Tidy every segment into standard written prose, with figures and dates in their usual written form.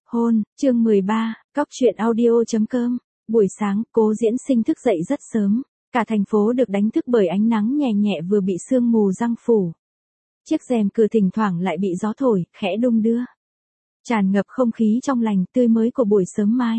Hôn, chương 13, Cóc truyện audio.com. Buổi sáng, Cố Diễn Sinh thức dậy rất sớm, cả thành phố được đánh thức bởi ánh nắng nhẹ nhẹ vừa bị sương mù giăng phủ. Chiếc rèm cửa thỉnh thoảng lại bị gió thổi, khẽ đung đưa. Tràn ngập không khí trong lành tươi mới của buổi sớm mai.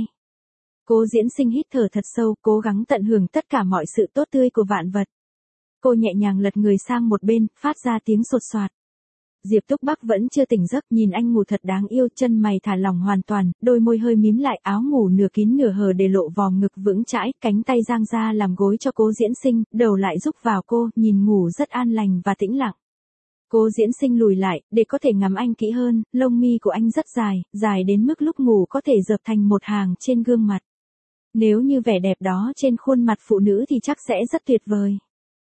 Cố Diễn Sinh hít thở thật sâu, cố gắng tận hưởng tất cả mọi sự tốt tươi của vạn vật. Cô nhẹ nhàng lật người sang một bên, phát ra tiếng sột soạt. Diệp Túc Bắc vẫn chưa tỉnh giấc, nhìn anh ngủ thật đáng yêu, chân mày thả lỏng hoàn toàn, đôi môi hơi mím lại, áo ngủ nửa kín nửa hở để lộ vòng ngực vững chãi, cánh tay giang ra làm gối cho Cố Diễn Sinh, đầu lại rúc vào cô, nhìn ngủ rất an lành và tĩnh lặng. Cố Diễn Sinh lùi lại, để có thể ngắm anh kỹ hơn, lông mi của anh rất dài, dài đến mức lúc ngủ có thể dợp thành một hàng trên gương mặt. Nếu như vẻ đẹp đó trên khuôn mặt phụ nữ thì chắc sẽ rất tuyệt vời.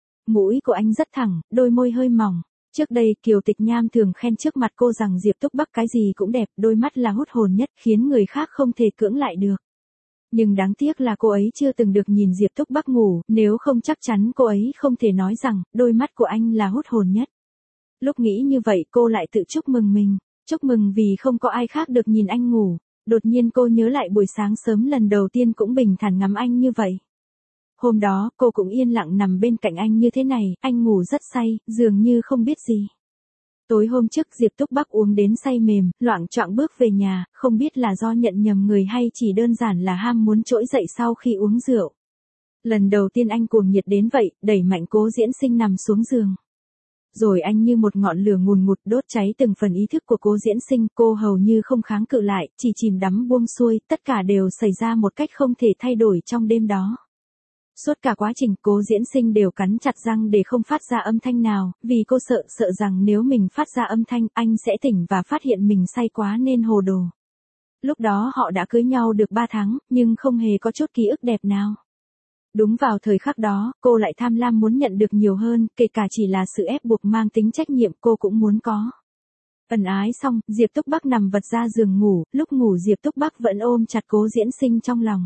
Mũi của anh rất thẳng, đôi môi hơi mỏng. Trước đây Kiều Tịch Nham thường khen trước mặt cô rằng Diệp Túc Bắc cái gì cũng đẹp, đôi mắt là hút hồn nhất, khiến người khác không thể cưỡng lại được. Nhưng đáng tiếc là cô ấy chưa từng được nhìn Diệp Túc Bắc ngủ, nếu không chắc chắn cô ấy không thể nói rằng đôi mắt của anh là hút hồn nhất. Lúc nghĩ như vậy cô lại tự chúc mừng mình, chúc mừng vì không có ai khác được nhìn anh ngủ. Đột nhiên cô nhớ lại buổi sáng sớm lần đầu tiên cũng bình thản ngắm anh như vậy. Hôm đó, cô cũng yên lặng nằm bên cạnh anh như thế này, anh ngủ rất say, dường như không biết gì. Tối hôm trước Diệp Túc Bắc uống đến say mềm, loạng choạng bước về nhà, không biết là do nhận nhầm người hay chỉ đơn giản là ham muốn trỗi dậy sau khi uống rượu. Lần đầu tiên anh cuồng nhiệt đến vậy, đẩy mạnh Cố Diễn Sinh nằm xuống giường. Rồi anh như một ngọn lửa ngùn ngụt đốt cháy từng phần ý thức của Cố Diễn Sinh, cô hầu như không kháng cự lại, chỉ chìm đắm buông xuôi, tất cả đều xảy ra một cách không thể thay đổi trong đêm đó. Suốt cả quá trình Cố Diễn Sinh đều cắn chặt răng để không phát ra âm thanh nào, vì cô sợ rằng nếu mình phát ra âm thanh anh sẽ tỉnh và phát hiện mình say quá nên hồ đồ. Lúc đó họ đã cưới nhau được 3 tháng, nhưng không hề có chút ký ức đẹp nào. Đúng vào thời khắc đó, cô lại tham lam muốn nhận được nhiều hơn, kể cả chỉ là sự ép buộc mang tính trách nhiệm cô cũng muốn có. Ân ái xong, Diệp Túc Bắc nằm vật ra giường ngủ, lúc ngủ Diệp Túc Bắc vẫn ôm chặt Cố Diễn Sinh trong lòng.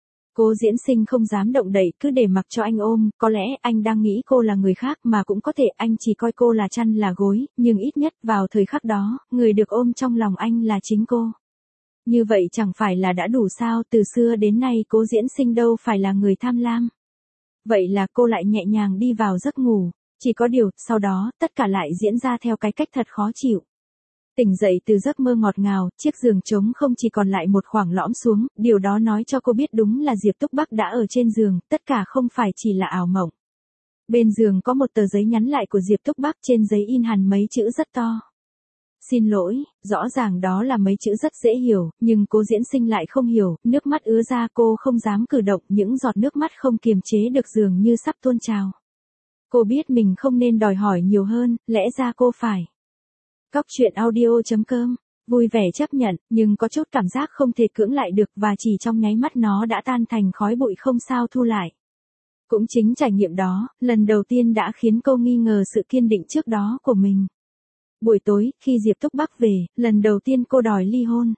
Cố Diễn Sinh không dám động đậy, cứ để mặc cho anh ôm, có lẽ anh đang nghĩ cô là người khác mà cũng có thể anh chỉ coi cô là chăn là gối, nhưng ít nhất vào thời khắc đó, người được ôm trong lòng anh là chính cô. Như vậy chẳng phải là đã đủ sao, từ xưa đến nay Cố Diễn Sinh đâu phải là người tham lam. Vậy là cô lại nhẹ nhàng đi vào giấc ngủ, chỉ có điều, sau đó, tất cả lại diễn ra theo cái cách thật khó chịu. Tỉnh dậy từ giấc mơ ngọt ngào, chiếc giường trống không chỉ còn lại một khoảng lõm xuống, điều đó nói cho cô biết đúng là Diệp Túc Bắc đã ở trên giường, tất cả không phải chỉ là ảo mộng. Bên giường có một tờ giấy nhắn lại của Diệp Túc Bắc, trên giấy in hẳn mấy chữ rất to. Xin lỗi, rõ ràng đó là mấy chữ rất dễ hiểu, nhưng Cố Diễn Sinh lại không hiểu, nước mắt ứa ra cô không dám cử động, những giọt nước mắt không kiềm chế được dường như sắp tuôn trào. Cô biết mình không nên đòi hỏi nhiều hơn, lẽ ra cô phải. Cóc truyện audio.com, vui vẻ chấp nhận, nhưng có chút cảm giác không thể cưỡng lại được và chỉ trong nháy mắt nó đã tan thành khói bụi không sao thu lại. Cũng chính trải nghiệm đó, lần đầu tiên đã khiến cô nghi ngờ sự kiên định trước đó của mình. Buổi tối, khi Diệp Túc Bắc về, lần đầu tiên cô đòi ly hôn.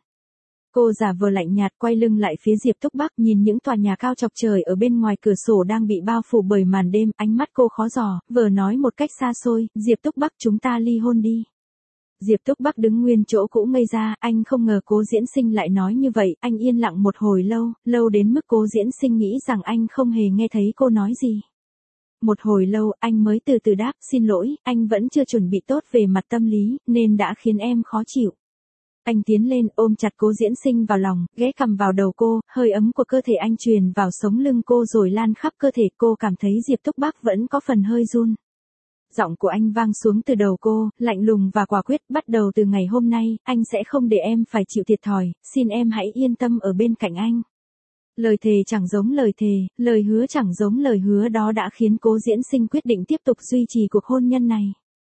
Cô giả vờ lạnh nhạt quay lưng lại phía Diệp Túc Bắc, nhìn những tòa nhà cao chọc trời ở bên ngoài cửa sổ đang bị bao phủ bởi màn đêm, ánh mắt cô khó dò, vờ nói một cách xa xôi, Diệp Túc Bắc chúng ta ly hôn đi. Diệp Túc Bắc đứng nguyên chỗ cũ ngây ra, anh không ngờ Cố Diễn Sinh lại nói như vậy, anh yên lặng một hồi lâu, lâu đến mức Cố Diễn Sinh nghĩ rằng anh không hề nghe thấy cô nói gì. Một hồi lâu, anh mới từ từ đáp, xin lỗi, anh vẫn chưa chuẩn bị tốt về mặt tâm lý, nên đã khiến em khó chịu. Anh tiến lên, ôm chặt Cố Diễn Sinh vào lòng, ghé cằm vào đầu cô, hơi ấm của cơ thể anh truyền vào sống lưng cô rồi lan khắp cơ thể, cô cảm thấy Diệp Túc Bắc vẫn có phần hơi run. Giọng của anh vang xuống từ đầu cô, lạnh lùng và quả quyết, bắt đầu từ ngày hôm nay, anh sẽ không để em phải chịu thiệt thòi, xin em hãy yên tâm ở bên cạnh anh. Lời thề chẳng giống lời thề, lời hứa chẳng giống lời hứa, đó đã khiến Cố Diễn Sinh quyết định tiếp tục duy trì cuộc hôn nhân này.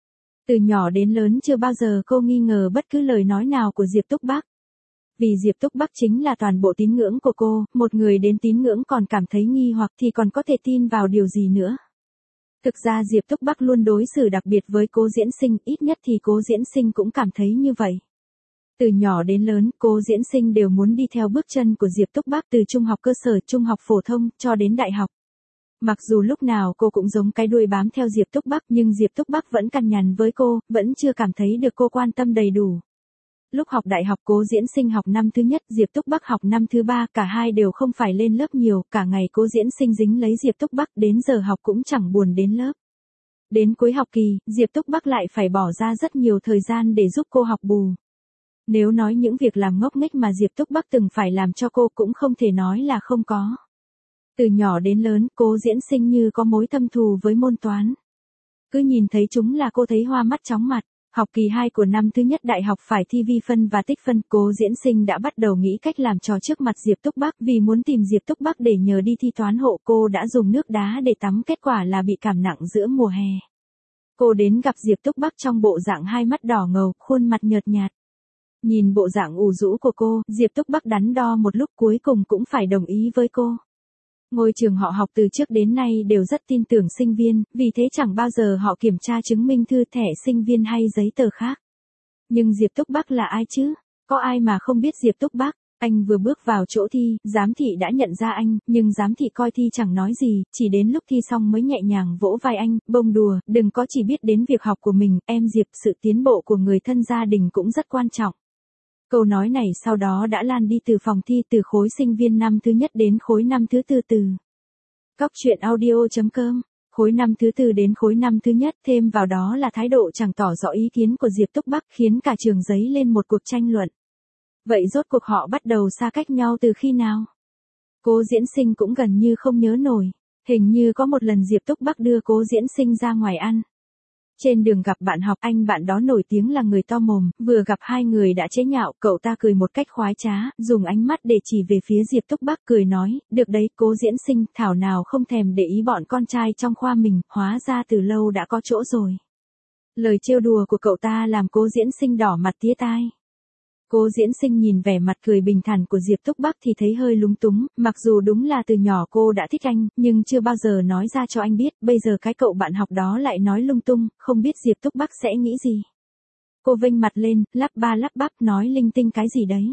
Từ nhỏ đến lớn chưa bao giờ cô nghi ngờ bất cứ lời nói nào của Diệp Túc Bắc. Vì Diệp Túc Bắc chính là toàn bộ tín ngưỡng của cô, một người đến tín ngưỡng còn cảm thấy nghi hoặc thì còn có thể tin vào điều gì nữa. Thực ra Diệp Túc Bắc luôn đối xử đặc biệt với Cố Diễn Sinh, ít nhất thì Cố Diễn Sinh cũng cảm thấy như vậy. Từ nhỏ đến lớn, Cố Diễn Sinh đều muốn đi theo bước chân của Diệp Túc Bắc từ trung học cơ sở, trung học phổ thông, cho đến đại học. Mặc dù lúc nào cô cũng giống cái đuôi bám theo Diệp Túc Bắc, nhưng Diệp Túc Bắc vẫn cằn nhằn với cô, vẫn chưa cảm thấy được cô quan tâm đầy đủ. Lúc học đại học Cố Diễn Sinh học năm thứ nhất, Diệp Túc Bắc học năm thứ ba, cả hai đều không phải lên lớp nhiều, cả ngày Cố Diễn Sinh dính lấy Diệp Túc Bắc, đến giờ học cũng chẳng buồn đến lớp. Đến cuối học kỳ, Diệp Túc Bắc lại phải bỏ ra rất nhiều thời gian để giúp cô học bù. Nếu nói những việc làm ngốc nghếch mà Diệp Túc Bắc từng phải làm cho cô cũng không thể nói là không có. Từ nhỏ đến lớn, Cố Diễn Sinh như có mối thâm thù với môn toán. Cứ nhìn thấy chúng là cô thấy hoa mắt chóng mặt. Học kỳ 2 của năm thứ nhất đại học phải thi vi phân và tích phân, Cố Diễn Sinh đã bắt đầu nghĩ cách làm trò trước mặt Diệp Túc Bắc, vì muốn tìm Diệp Túc Bắc để nhờ đi thi toán hộ, cô đã dùng nước đá để tắm, kết quả là bị cảm nặng giữa mùa hè. Cô đến gặp Diệp Túc Bắc trong bộ dạng hai mắt đỏ ngầu, khuôn mặt nhợt nhạt. Nhìn bộ dạng ủ rũ của cô, Diệp Túc Bắc đắn đo một lúc cuối cùng cũng phải đồng ý với cô. Ngôi trường họ học từ trước đến nay đều rất tin tưởng sinh viên, vì thế chẳng bao giờ họ kiểm tra chứng minh thư, thẻ sinh viên hay giấy tờ khác. Nhưng Diệp Túc Bắc là ai chứ? Có ai mà không biết Diệp Túc Bắc? Anh vừa bước vào chỗ thi, giám thị đã nhận ra anh, nhưng giám thị coi thi chẳng nói gì, chỉ đến lúc thi xong mới nhẹ nhàng vỗ vai anh, bông đùa, đừng có chỉ biết đến việc học của mình, em Diệp, sự tiến bộ của người thân gia đình cũng rất quan trọng. Câu nói này sau đó đã lan đi từ phòng thi, từ khối sinh viên năm thứ nhất đến khối năm thứ tư. Từ Cóc truyện audio.com, khối năm thứ tư đến khối năm thứ nhất, thêm vào đó là thái độ chẳng tỏ rõ ý kiến của Diệp Túc Bắc, khiến cả trường dấy lên một cuộc tranh luận. Vậy rốt cuộc họ bắt đầu xa cách nhau từ khi nào? Cố Diễn Sinh cũng gần như không nhớ nổi, hình như có một lần Diệp Túc Bắc đưa Cố Diễn Sinh ra ngoài ăn. Trên đường gặp bạn học, anh bạn đó nổi tiếng là người to mồm, vừa gặp hai người đã chế nhạo, cậu ta cười một cách khoái trá, dùng ánh mắt để chỉ về phía Diệp Túc Bắc, cười nói, được đấy Cố Diễn Sinh, thảo nào không thèm để ý bọn con trai trong khoa mình, hóa ra từ lâu đã có chỗ rồi. Lời trêu đùa của cậu ta làm Cố Diễn Sinh đỏ mặt tía tai. Cố Diễn Sinh nhìn vẻ mặt cười bình thản của Diệp Túc Bắc thì thấy hơi lúng túng, mặc dù đúng là từ nhỏ cô đã thích anh, nhưng chưa bao giờ nói ra cho anh biết, bây giờ cái cậu bạn học đó lại nói lung tung, không biết Diệp Túc Bắc sẽ nghĩ gì. Cô vênh mặt lên, lắp ba lắp bắp nói linh tinh cái gì đấy.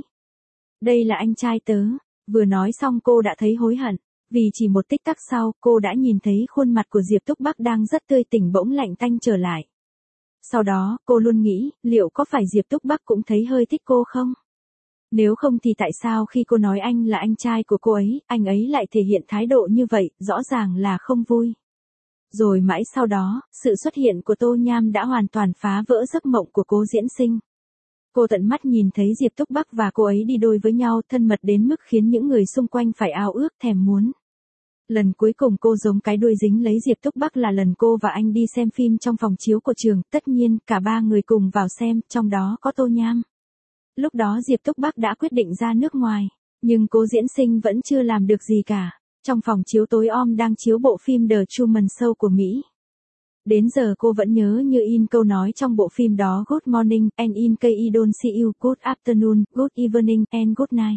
Đây là anh trai tớ. Vừa nói xong cô đã thấy hối hận, vì chỉ một tích tắc sau, cô đã nhìn thấy khuôn mặt của Diệp Túc Bắc đang rất tươi tỉnh bỗng lạnh tanh trở lại. Sau đó, cô luôn nghĩ, liệu có phải Diệp Túc Bắc cũng thấy hơi thích cô không? Nếu không thì tại sao khi cô nói anh là anh trai của cô ấy, anh ấy lại thể hiện thái độ như vậy, rõ ràng là không vui. Rồi mãi sau đó, sự xuất hiện của Tô Nham đã hoàn toàn phá vỡ giấc mộng của Cố Diễn Sinh. Cô tận mắt nhìn thấy Diệp Túc Bắc và cô ấy đi đôi với nhau, thân mật đến mức khiến những người xung quanh phải ao ước thèm muốn. Lần cuối cùng cô giống cái đuôi dính lấy Diệp Túc Bắc là lần cô và anh đi xem phim trong phòng chiếu của trường, tất nhiên cả ba người cùng vào xem, trong đó có Tô Nham. Lúc đó Diệp Túc Bắc đã quyết định ra nước ngoài, nhưng Cố Diễn Sinh vẫn chưa làm được gì cả. Trong phòng chiếu tối om đang chiếu bộ phim The Truman Show của Mỹ. Đến giờ cô vẫn nhớ như in câu nói trong bộ phim đó, Good morning, and in case I don't see you, good afternoon, good evening, and good night.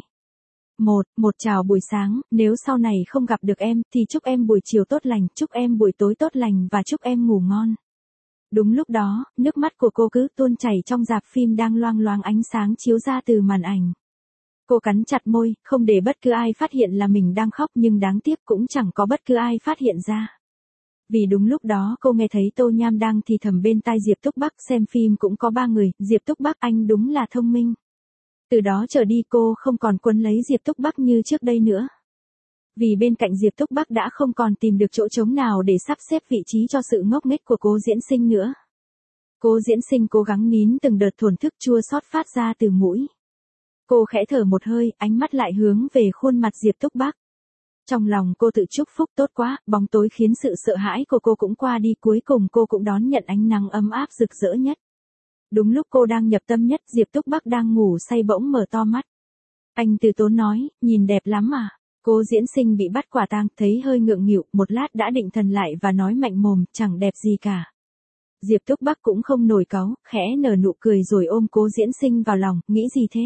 Một chào buổi sáng, nếu sau này không gặp được em, thì chúc em buổi chiều tốt lành, chúc em buổi tối tốt lành và chúc em ngủ ngon. Đúng lúc đó, nước mắt của cô cứ tuôn chảy trong rạp phim đang loang loáng ánh sáng chiếu ra từ màn ảnh. Cô cắn chặt môi, không để bất cứ ai phát hiện là mình đang khóc, nhưng đáng tiếc cũng chẳng có bất cứ ai phát hiện ra. Vì đúng lúc đó cô nghe thấy Tô Nham đang thì thầm bên tai Diệp Túc Bắc, xem phim cũng có ba người, Diệp Túc Bắc anh đúng là thông minh. Từ đó trở đi cô không còn quấn lấy Diệp Túc Bắc như trước đây nữa. Vì bên cạnh Diệp Túc Bắc đã không còn tìm được chỗ trống nào để sắp xếp vị trí cho sự ngốc nghếch của Cố Diễn Sinh nữa. Cố Diễn Sinh cố gắng nín từng đợt thổn thức chua xót phát ra từ mũi. Cô khẽ thở một hơi, ánh mắt lại hướng về khuôn mặt Diệp Túc Bắc. Trong lòng cô tự chúc phúc, tốt quá, bóng tối khiến sự sợ hãi của cô cũng qua đi, cuối cùng cô cũng đón nhận ánh nắng ấm áp rực rỡ nhất. Đúng lúc cô đang nhập tâm nhất, Diệp Túc Bắc đang ngủ say bỗng mở to mắt. Anh từ tốn nói, nhìn đẹp lắm à. Cố Diễn Sinh bị bắt quả tang, thấy hơi ngượng nghịu, một lát đã định thần lại và nói mạnh mồm, chẳng đẹp gì cả. Diệp Túc Bắc cũng không nổi cáu, khẽ nở nụ cười rồi ôm Cố Diễn Sinh vào lòng, nghĩ gì thế?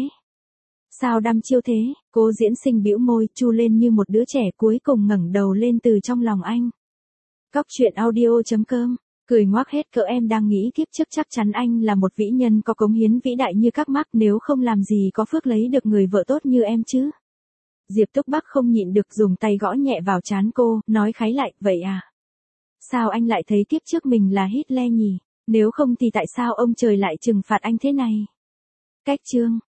Sao đăm chiêu thế? Cố Diễn Sinh bĩu môi, chu lên như một đứa trẻ, cuối cùng ngẩng đầu lên từ trong lòng anh. Cóc truyện audio.com, cười ngoác hết cỡ, em đang nghĩ kiếp trước chắc chắn anh là một vĩ nhân có cống hiến vĩ đại như các Mark, nếu không làm gì có phước lấy được người vợ tốt như em chứ. Diệp Túc Bắc không nhịn được dùng tay gõ nhẹ vào trán cô, nói khái lại, vậy à? Sao anh lại thấy kiếp trước mình là Hitler nhỉ? Nếu không thì tại sao ông trời lại trừng phạt anh thế này? Cách chương